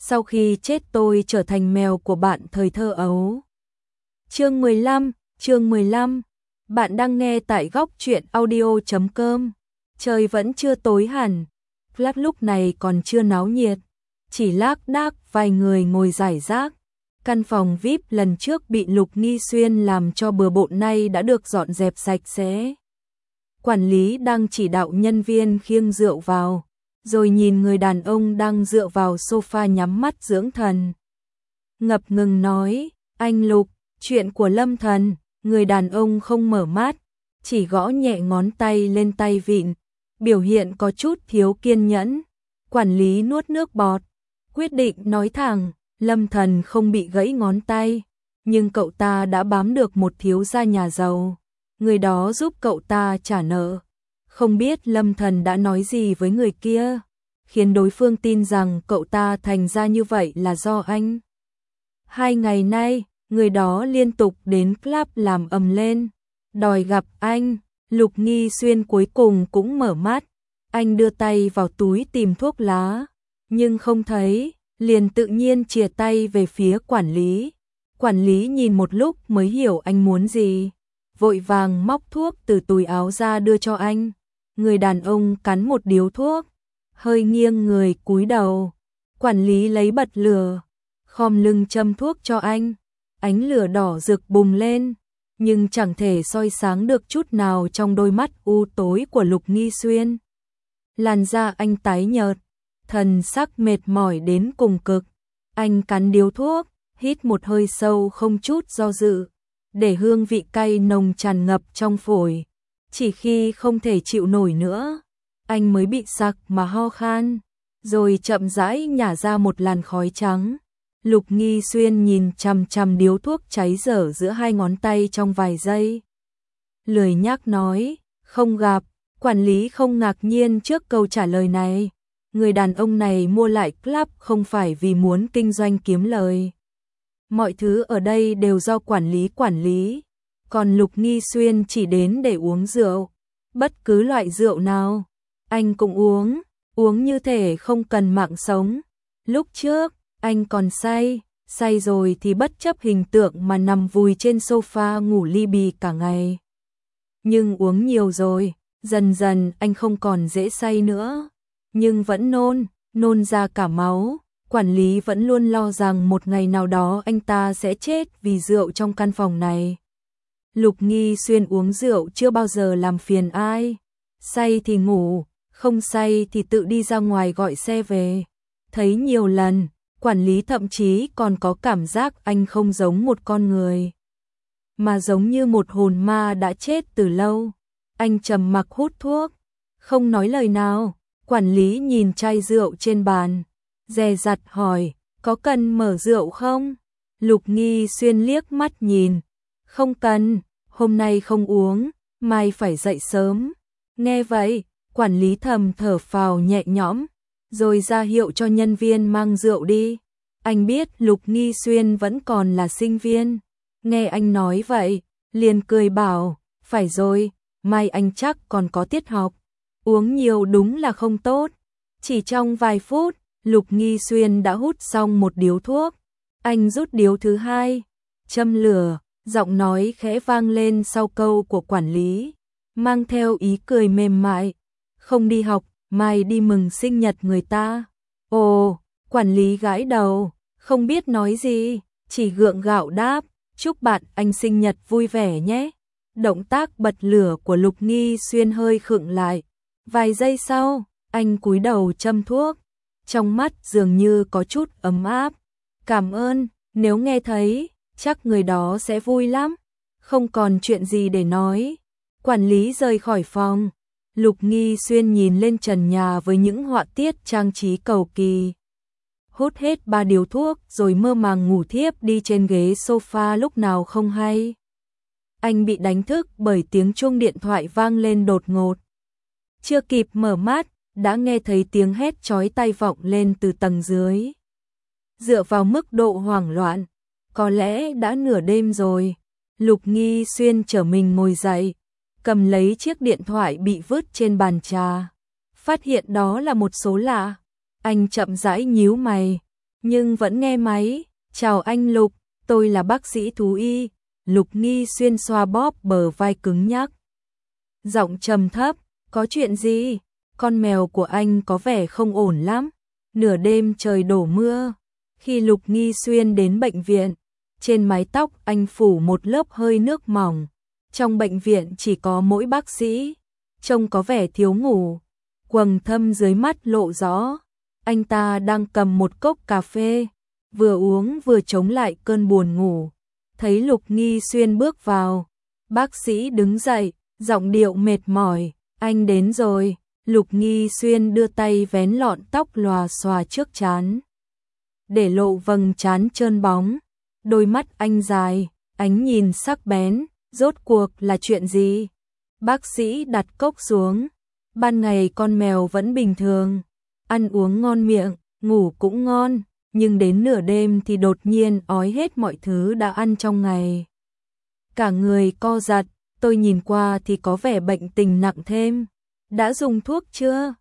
sau khi chết tôi trở thành mèo của bạn thời thơ ấu. Chương 15, bạn đang nghe tại góc truyện audio.com. Trời vẫn chưa tối hẳn, club lúc này còn chưa náo nhiệt, chỉ lác đác vài người ngồi rải rác. Căn phòng VIP lần trước bị Lục Nghi Xuyên làm cho bừa bộn nay đã được dọn dẹp sạch sẽ. Quản lý đang chỉ đạo nhân viên khiêng rượu vào, rồi nhìn người đàn ông đang dựa vào sofa nhắm mắt dưỡng thần. Ngập ngừng nói, anh Lục, chuyện của Lâm Thần. Người đàn ông không mở mắt, chỉ gõ nhẹ ngón tay lên tay vịn, biểu hiện có chút thiếu kiên nhẫn. Quản lý nuốt nước bọt, quyết định nói thẳng, Lâm Thần không bị gãy ngón tay, nhưng cậu ta đã bám được một thiếu gia nhà giàu, người đó giúp cậu ta trả nợ. Không biết Lâm Thần đã nói gì với người kia, khiến đối phương tin rằng cậu ta thành ra như vậy là do anh. 2 ngày nay, người đó liên tục đến club làm ầm lên, đòi gặp anh. Lục Nghi Xuyên cuối cùng cũng mở mắt, anh đưa tay vào túi tìm thuốc lá, nhưng không thấy, liền tự nhiên chìa tay về phía quản lý. Quản lý nhìn một lúc mới hiểu anh muốn gì, vội vàng móc thuốc từ túi áo ra đưa cho anh. Người đàn ông cắn một điếu thuốc, hơi nghiêng người cúi đầu. Quản lý lấy bật lửa, khom lưng châm thuốc cho anh. Ánh lửa đỏ rực bùng lên, nhưng chẳng thể soi sáng được chút nào trong đôi mắt u tối của Lục Nghi Xuyên. Làn da anh tái nhợt, thần sắc mệt mỏi đến cùng cực. Anh cắn điếu thuốc, hít một hơi sâu không chút do dự, để hương vị cay nồng tràn ngập trong phổi. Chỉ khi không thể chịu nổi nữa, anh mới bị sặc mà ho khan, rồi chậm rãi nhả ra một làn khói trắng. Lục Nghi Xuyên nhìn chằm chằm điếu thuốc cháy dở giữa 2 ngón tay trong vài giây. Lười nhác nói, không gặp. Quản lý không ngạc nhiên trước câu trả lời này. Người đàn ông này mua lại club không phải vì muốn kinh doanh kiếm lời. Mọi thứ ở đây đều do quản lý. Còn Lục Nghi Xuyên chỉ đến để uống rượu. Bất cứ loại rượu nào, anh cũng uống như thể không cần mạng sống. Lúc trước, anh còn say rồi thì bất chấp hình tượng mà nằm vùi trên sofa ngủ li bì cả ngày. Nhưng uống nhiều rồi, dần dần anh không còn dễ say nữa, nhưng vẫn nôn ra cả máu. Quản lý vẫn luôn lo rằng một ngày nào đó anh ta sẽ chết vì rượu trong căn phòng này. Lục Nghi Xuyên uống rượu chưa bao giờ làm phiền ai, say thì ngủ, không say thì tự đi ra ngoài gọi xe về. Thấy nhiều lần, quản lý thậm chí còn có cảm giác anh không giống một con người, mà giống như một hồn ma đã chết từ lâu. Anh trầm mặc hút thuốc, không nói lời nào. Quản lý nhìn chai rượu trên bàn, dè dặt hỏi, có cần mở rượu không? Lục Nghi Xuyên liếc mắt nhìn, không cần, hôm nay không uống, mai phải dậy sớm. Nghe vậy, quản lý thầm thở phào nhẹ nhõm, rồi ra hiệu cho nhân viên mang rượu đi. Anh biết Lục Nghi Xuyên vẫn còn là sinh viên, nghe anh nói vậy, liền cười bảo, phải rồi, mai anh chắc còn có tiết học, uống nhiều đúng là không tốt. Chỉ trong vài phút, Lục Nghi Xuyên đã hút xong một điếu thuốc. Anh rút điếu thứ 2, châm lửa, giọng nói khẽ vang lên sau câu của quản lý, mang theo ý cười mềm mại, không đi học, mai đi mừng sinh nhật người ta. Ồ, quản lý gãi đầu, không biết nói gì, chỉ gượng gạo đáp, chúc bạn anh sinh nhật vui vẻ nhé. Động tác bật lửa của Lục Nghi Xuyên hơi khựng lại. Vài giây sau, anh cúi đầu châm thuốc, trong mắt dường như có chút ấm áp. Cảm ơn, nếu nghe thấy, chắc người đó sẽ vui lắm. Không còn chuyện gì để nói. Quản lý rời khỏi phòng. Lục Nghi Xuyên nhìn lên trần nhà với những họa tiết trang trí cầu kỳ. Hút hết 3 điếu thuốc rồi mơ màng ngủ thiếp đi trên ghế sofa lúc nào không hay. Anh bị đánh thức bởi tiếng chuông điện thoại vang lên đột ngột. Chưa kịp mở mắt, đã nghe thấy tiếng hét chói tai vọng lên từ tầng dưới. Dựa vào mức độ hoảng loạn, có lẽ đã nửa đêm rồi. Lục Nghi Xuyên trở mình ngồi dậy, cầm lấy chiếc điện thoại bị vứt trên bàn trà. Phát hiện đó là một số lạ. Anh chậm rãi nhíu mày, nhưng vẫn nghe máy. Chào anh Lục, tôi là bác sĩ thú y. Lục Nghi Xuyên xoa bóp bờ vai cứng nhắc. Giọng trầm thấp, có chuyện gì? Con mèo của anh có vẻ không ổn lắm. Nửa đêm trời đổ mưa. Khi Lục Nghi Xuyên đến bệnh viện, trên mái tóc anh phủ một lớp hơi nước mỏng. Trong bệnh viện chỉ có mỗi bác sĩ, trông có vẻ thiếu ngủ. Quầng thâm dưới mắt lộ rõ. Anh ta đang cầm một cốc cà phê, vừa uống vừa chống lại cơn buồn ngủ. Thấy Lục Nghi Xuyên bước vào, bác sĩ đứng dậy, giọng điệu mệt mỏi, anh đến rồi. Lục Nghi Xuyên đưa tay vén lọn tóc lòa xòa trước trán, để lộ vầng trán trơn bóng. Đôi mắt anh dài, ánh nhìn sắc bén, rốt cuộc là chuyện gì? Bác sĩ đặt cốc xuống. Ban ngày con mèo vẫn bình thường, ăn uống ngon miệng, ngủ cũng ngon, nhưng đến nửa đêm thì đột nhiên ói hết mọi thứ đã ăn trong ngày. Cả người co giật, tôi nhìn qua thì có vẻ bệnh tình nặng thêm. Đã dùng thuốc chưa?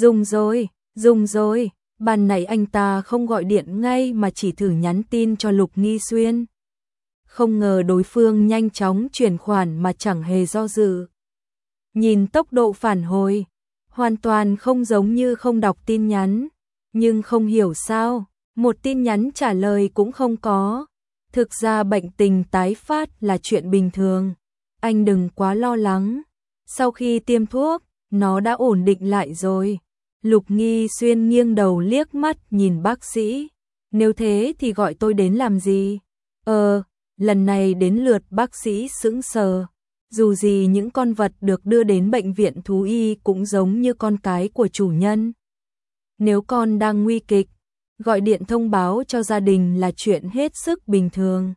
Dùng rồi. Ban nãy anh ta không gọi điện ngay mà chỉ thử nhắn tin cho Lục Nghi Xuyên. Không ngờ đối phương nhanh chóng chuyển khoản mà chẳng hề do dự. Nhìn tốc độ phản hồi, hoàn toàn không giống như không đọc tin nhắn. Nhưng không hiểu sao, một tin nhắn trả lời cũng không có. Thực ra bệnh tình tái phát là chuyện bình thường. Anh đừng quá lo lắng. Sau khi tiêm thuốc, nó đã ổn định lại rồi. Lục Nghi Xuyên nghiêng đầu liếc mắt nhìn bác sĩ. Nếu thế thì gọi tôi đến làm gì? Lần này đến lượt bác sĩ sững sờ. Dù gì những con vật được đưa đến bệnh viện thú y cũng giống như con cái của chủ nhân. Nếu con đang nguy kịch, gọi điện thông báo cho gia đình là chuyện hết sức bình thường.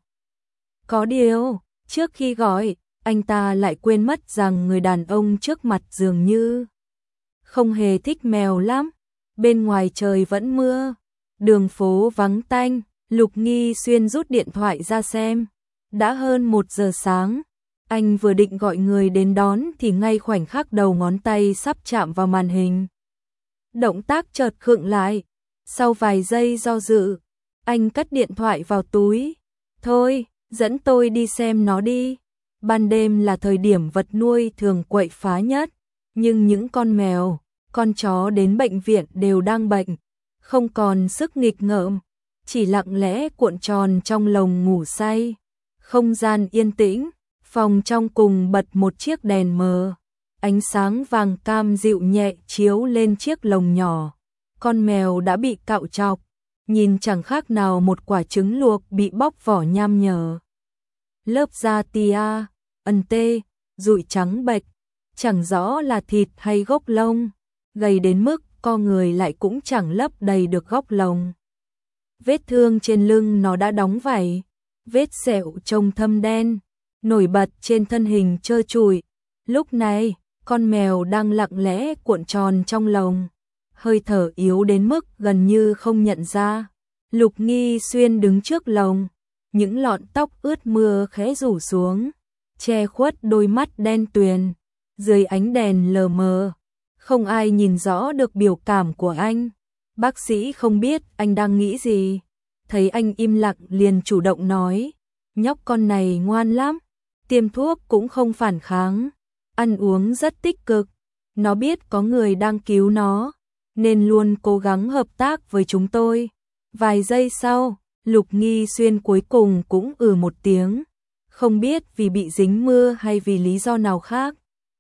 Có điều, trước khi gọi, anh ta lại quên mất rằng người đàn ông trước mặt dường như không hề thích mèo lắm. Bên ngoài trời vẫn mưa, đường phố vắng tanh. Lục Nghi Xuyên rút điện thoại ra xem. Đã hơn 1 giờ sáng. Anh vừa định gọi người đến đón thì ngay khoảnh khắc đầu ngón tay sắp chạm vào màn hình, động tác chợt khựng lại. Sau vài giây do dự, anh cất điện thoại vào túi. Thôi, dẫn tôi đi xem nó đi. Ban đêm là thời điểm vật nuôi thường quậy phá nhất. Nhưng những con mèo, con chó đến bệnh viện đều đang bệnh, không còn sức nghịch ngợm, chỉ lặng lẽ cuộn tròn trong lồng ngủ say. Không gian yên tĩnh, phòng trong cùng bật một chiếc đèn mờ. Ánh sáng vàng cam dịu nhẹ chiếu lên chiếc lồng nhỏ. Con mèo đã bị cạo trọc, nhìn chẳng khác nào một quả trứng luộc bị bóc vỏ nham nhở. Lớp da tia, ẩn tê, rụi trắng bệch, chẳng rõ là thịt hay gốc lông, gầy đến mức co người lại cũng chẳng lấp đầy được góc lồng. Vết thương trên lưng nó đã đóng vảy, vết sẹo trông thâm đen, nổi bật trên thân hình trơ trụi. Lúc này, con mèo đang lặng lẽ cuộn tròn trong lồng, hơi thở yếu đến mức gần như không nhận ra. Lục Nghi Xuyên đứng trước lồng, những lọn tóc ướt mưa khẽ rủ xuống, che khuất đôi mắt đen tuyền. Dưới ánh đèn lờ mờ, không ai nhìn rõ được biểu cảm của anh. Bác sĩ không biết anh đang nghĩ gì. Thấy anh im lặng liền chủ động nói, nhóc con này ngoan lắm, tiêm thuốc cũng không phản kháng, ăn uống rất tích cực. Nó biết có người đang cứu nó, nên luôn cố gắng hợp tác với chúng tôi. Vài giây sau, Lục Nghi Xuyên cuối cùng cũng một tiếng, không biết vì bị dính mưa hay vì lý do nào khác.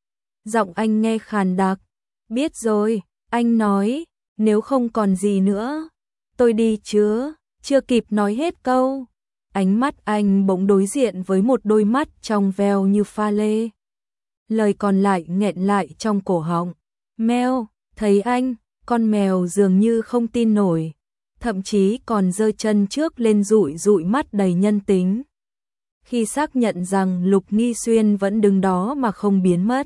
Giọng anh nghe khàn đặc. Biết rồi, anh nói, nếu không còn gì nữa, tôi đi chứ. Chưa kịp nói hết câu, ánh mắt anh bỗng đối diện với một đôi mắt trong veo như pha lê. Lời còn lại nghẹn lại trong cổ họng. Mèo, thấy anh, con mèo dường như không tin nổi, thậm chí còn giơ chân trước lên dụi dụi mắt đầy nhân tính. Khi xác nhận rằng Lục Nghi Xuyên vẫn đứng đó mà không biến mất,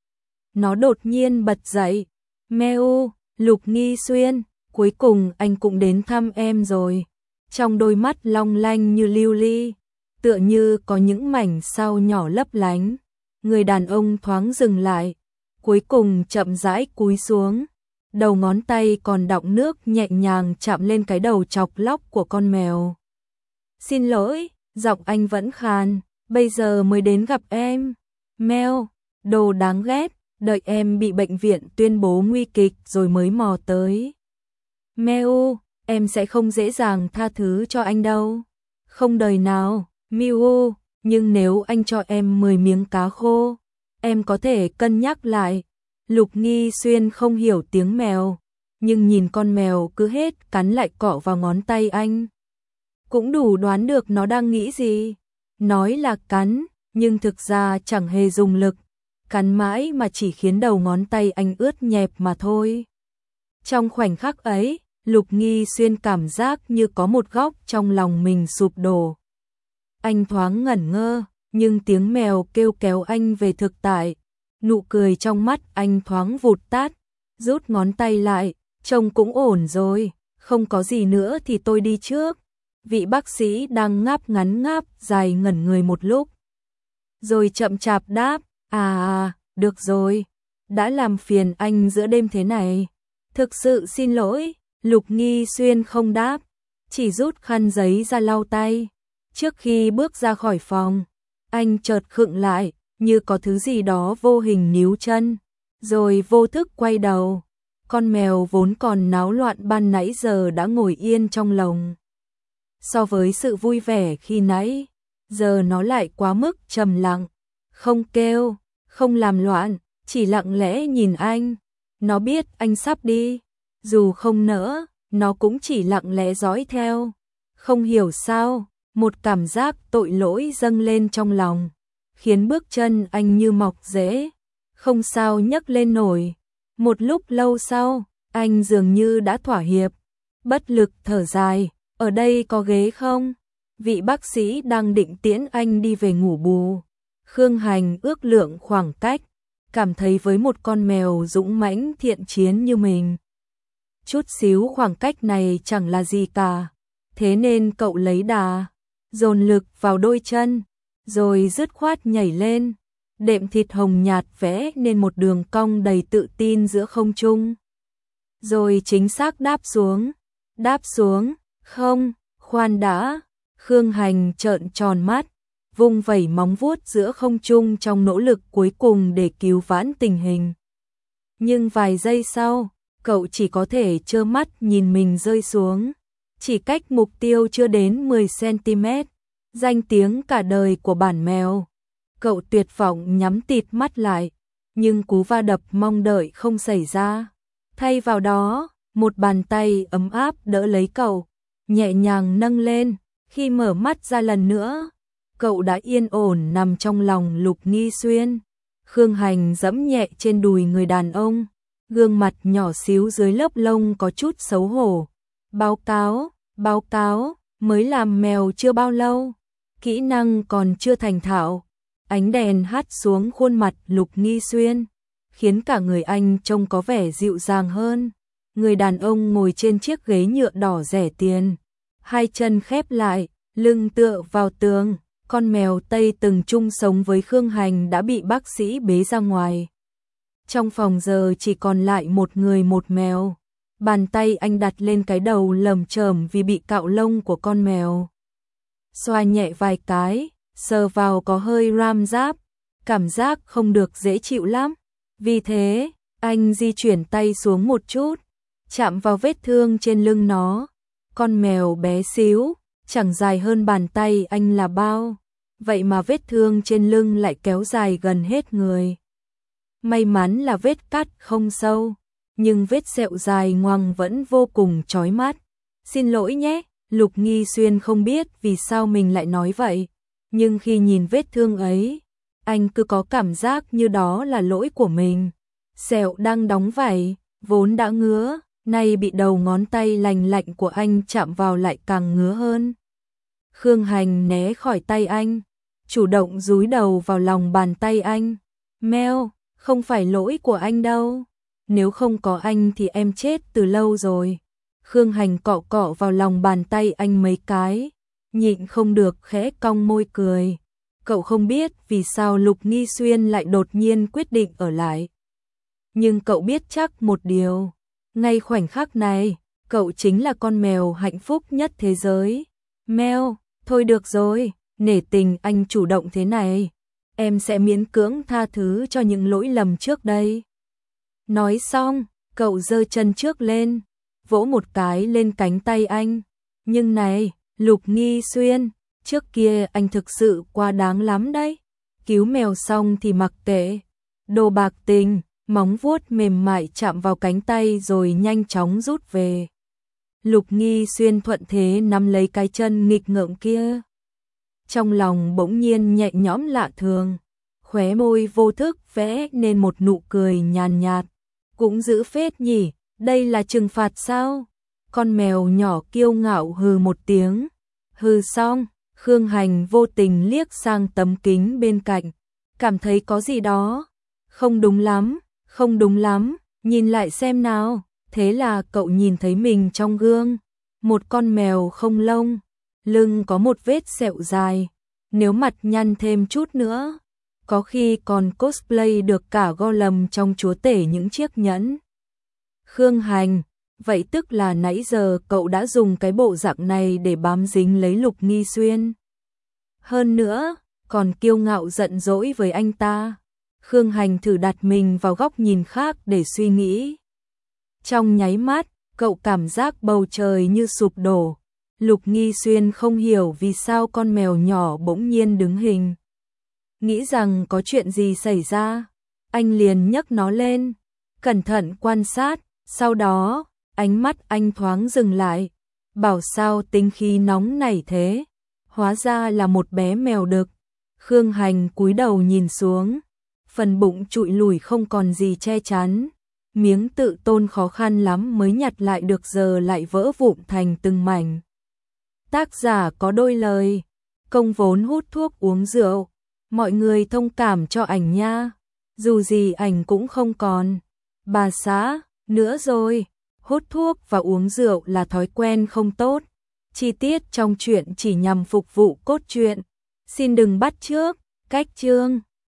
nó đột nhiên bật dậy. Meo, Lục Nghi Xuyên, cuối cùng anh cũng đến thăm em rồi. Trong đôi mắt long lanh như lưu ly, tựa như có những mảnh sao nhỏ lấp lánh. Người đàn ông thoáng dừng lại, cuối cùng chậm rãi cúi xuống, đầu ngón tay còn đọng nước nhẹ nhàng chạm lên cái đầu chọc lóc của con mèo. Xin lỗi, giọng anh vẫn khàn, bây giờ mới đến gặp em. Mèo, đồ đáng ghét, đợi em bị bệnh viện tuyên bố nguy kịch rồi mới mò tới. Mèo, em sẽ không dễ dàng tha thứ cho anh đâu. Không đời nào, Miu, nhưng nếu anh cho em 10 miếng cá khô, em có thể cân nhắc lại. Lục Nghi Xuyên không hiểu tiếng mèo, nhưng nhìn con mèo cứ hết cắn lại cọ vào ngón tay anh. Cũng đủ đoán được nó đang nghĩ gì. Nói là cắn, nhưng thực ra chẳng hề dùng lực. Cắn mãi mà chỉ khiến đầu ngón tay anh ướt nhẹp mà thôi. Trong khoảnh khắc ấy, Lục Nghi Xuyên cảm giác như có một góc trong lòng mình sụp đổ. Anh thoáng ngẩn ngơ, nhưng tiếng mèo kêu kéo anh về thực tại. Nụ cười trong mắt anh thoáng vụt tắt, rút ngón tay lại, trông cũng ổn rồi, không có gì nữa thì tôi đi trước. Vị bác sĩ đang ngáp ngắn ngáp dài ngẩn người một lúc. Rồi chậm chạp đáp, được rồi, đã làm phiền anh giữa đêm thế này. Thực sự xin lỗi, Lục Nghi Xuyên không đáp, chỉ rút khăn giấy ra lau tay. Trước khi bước ra khỏi phòng, anh chợt khựng lại, như có thứ gì đó vô hình níu chân, rồi vô thức quay đầu. Con mèo vốn còn náo loạn ban nãy giờ đã ngồi yên trong lồng. So với sự vui vẻ khi nãy, giờ nó lại quá mức trầm lặng, không kêu, không làm loạn, chỉ lặng lẽ nhìn anh. Nó biết anh sắp đi, dù không nỡ, nó cũng chỉ lặng lẽ dõi theo. Không hiểu sao, một cảm giác tội lỗi dâng lên trong lòng, khiến bước chân anh như mọc rễ, không sao nhấc lên nổi. Một lúc lâu sau, anh dường như đã thỏa hiệp, bất lực thở dài, ở đây có ghế không? Vị bác sĩ đang định tiễn anh đi về ngủ bù. Khương Hành ước lượng khoảng cách, cảm thấy với một con mèo dũng mãnh thiện chiến như mình, chút xíu khoảng cách này chẳng là gì cả. Thế nên cậu lấy đà, dồn lực vào đôi chân, rồi dứt khoát nhảy lên. Đệm thịt hồng nhạt vẽ nên một đường cong đầy tự tin giữa không trung. Rồi chính xác đáp xuống, không, khoan đã. Khương Hành trợn tròn mắt, vung vẩy móng vuốt giữa không trung trong nỗ lực cuối cùng để cứu vãn tình hình. Nhưng vài giây sau, cậu chỉ có thể trơ mắt nhìn mình rơi xuống, chỉ cách mục tiêu chưa đến 10 cm, danh tiếng cả đời của bản mèo. Cậu tuyệt vọng nhắm tịt mắt lại, nhưng cú va đập mong đợi không xảy ra. Thay vào đó, một bàn tay ấm áp đỡ lấy cậu, nhẹ nhàng nâng lên. Khi mở mắt ra lần nữa, cậu đã yên ổn nằm trong lòng Lục Nghi Xuyên. Khương Hành giẫm nhẹ trên đùi người đàn ông, gương mặt nhỏ xíu dưới lớp lông có chút xấu hổ. Báo cáo, mới làm mèo chưa bao lâu, kỹ năng còn chưa thành thạo. Ánh đèn hắt xuống khuôn mặt Lục Nghi Xuyên, khiến cả người anh trông có vẻ dịu dàng hơn. Người đàn ông ngồi trên chiếc ghế nhựa đỏ rẻ tiền, hai chân khép lại, lưng tựa vào tường. Con mèo Tây từng chung sống với Khương Hành đã bị bác sĩ bế ra ngoài. Trong phòng giờ chỉ còn lại một người một mèo. Bàn tay anh đặt lên cái đầu lởm chởm vì bị cạo lông của con mèo. Xoa nhẹ vài cái, sờ vào có hơi ram ráp, cảm giác không được dễ chịu lắm. Vì thế, anh di chuyển tay xuống một chút, chạm vào vết thương trên lưng nó. Con mèo bé xíu, chẳng dài hơn bàn tay anh là bao, vậy mà vết thương trên lưng lại kéo dài gần hết người. May mắn là vết cắt không sâu, nhưng vết sẹo dài ngoằng vẫn vô cùng chói mắt. Xin lỗi nhé, Lục Nghi Xuyên không biết vì sao mình lại nói vậy, nhưng khi nhìn vết thương ấy, anh cứ có cảm giác như đó là lỗi của mình. Sẹo đang đóng vảy, vốn đã ngứa, nay bị đầu ngón tay lành lạnh của anh chạm vào lại càng ngứa hơn. Khương Hành né khỏi tay anh, chủ động dúi đầu vào lòng bàn tay anh. Mèo, không phải lỗi của anh đâu. Nếu không có anh thì em chết từ lâu rồi. Khương Hành cọ cọ vào lòng bàn tay anh mấy cái, nhịn không được khẽ cong môi cười. Cậu không biết vì sao Lục Nghi Xuyên lại đột nhiên quyết định ở lại. Nhưng cậu biết chắc một điều, Ngay khoảnh khắc này, cậu chính là con mèo hạnh phúc nhất thế giới. Mèo, thôi được rồi, nể tình anh chủ động thế này, em sẽ miễn cưỡng tha thứ cho những lỗi lầm trước đây. Nói xong, cậu giơ chân trước lên, vỗ một cái lên cánh tay anh. Nhưng này, Lục Nghi Xuyên, trước kia anh thực sự quá đáng lắm đấy. Cứu mèo xong thì mặc kệ. Đồ bạc tình, móng vuốt mềm mại chạm vào cánh tay rồi nhanh chóng rút về. Lục Nghi Xuyên thuận thế nắm lấy cái chân nghịch ngợm kia. Trong lòng bỗng nhiên nhẹ nhõm lạ thường, khóe môi vô thức vẽ nên một nụ cười nhàn nhạt. Cũng dữ phết nhỉ, đây là trừng phạt sao? Con mèo nhỏ kiêu ngạo hừ một tiếng. Hừ xong, Khương Hành vô tình liếc sang tấm kính bên cạnh, cảm thấy có gì đó không đúng lắm, không đúng lắm, nhìn lại xem nào. Thế là cậu nhìn thấy mình trong gương, một con mèo không lông, lưng có một vết sẹo dài, nếu mặt nhăn thêm chút nữa, có khi còn cosplay được cả Gollum trong chúa tể những chiếc nhẫn. Khương Hành, vậy tức là nãy giờ cậu đã dùng cái bộ dạng này để bám dính lấy Lục Nghi Xuyên. Hơn nữa, còn kiêu ngạo giận dỗi với anh ta. Khương Hành thử đặt mình vào góc nhìn khác để suy nghĩ. Trong nháy mắt, cậu cảm giác bầu trời như sụp đổ. Lục Nghi Xuyên không hiểu vì sao con mèo nhỏ bỗng nhiên đứng hình. Nghĩ rằng có chuyện gì xảy ra, anh liền nhấc nó lên, cẩn thận quan sát, sau đó, ánh mắt anh thoáng dừng lại. Bảo sao tính khí nóng nảy thế, hóa ra là một bé mèo đực. Khương Hành cúi đầu nhìn xuống, phần bụng trụi lùi không còn gì che chắn. Miếng tự tôn khó khăn lắm mới nhặt lại được giờ lại vỡ vụn thành từng mảnh. Tác giả có đôi lời, công vốn hút thuốc uống rượu, mọi người thông cảm cho ảnh nha, dù gì ảnh cũng không còn. Bà xã, nữa rồi, hút thuốc và uống rượu là thói quen không tốt. Chi tiết trong truyện chỉ nhằm phục vụ cốt truyện. Xin đừng bắt chước, cách chương.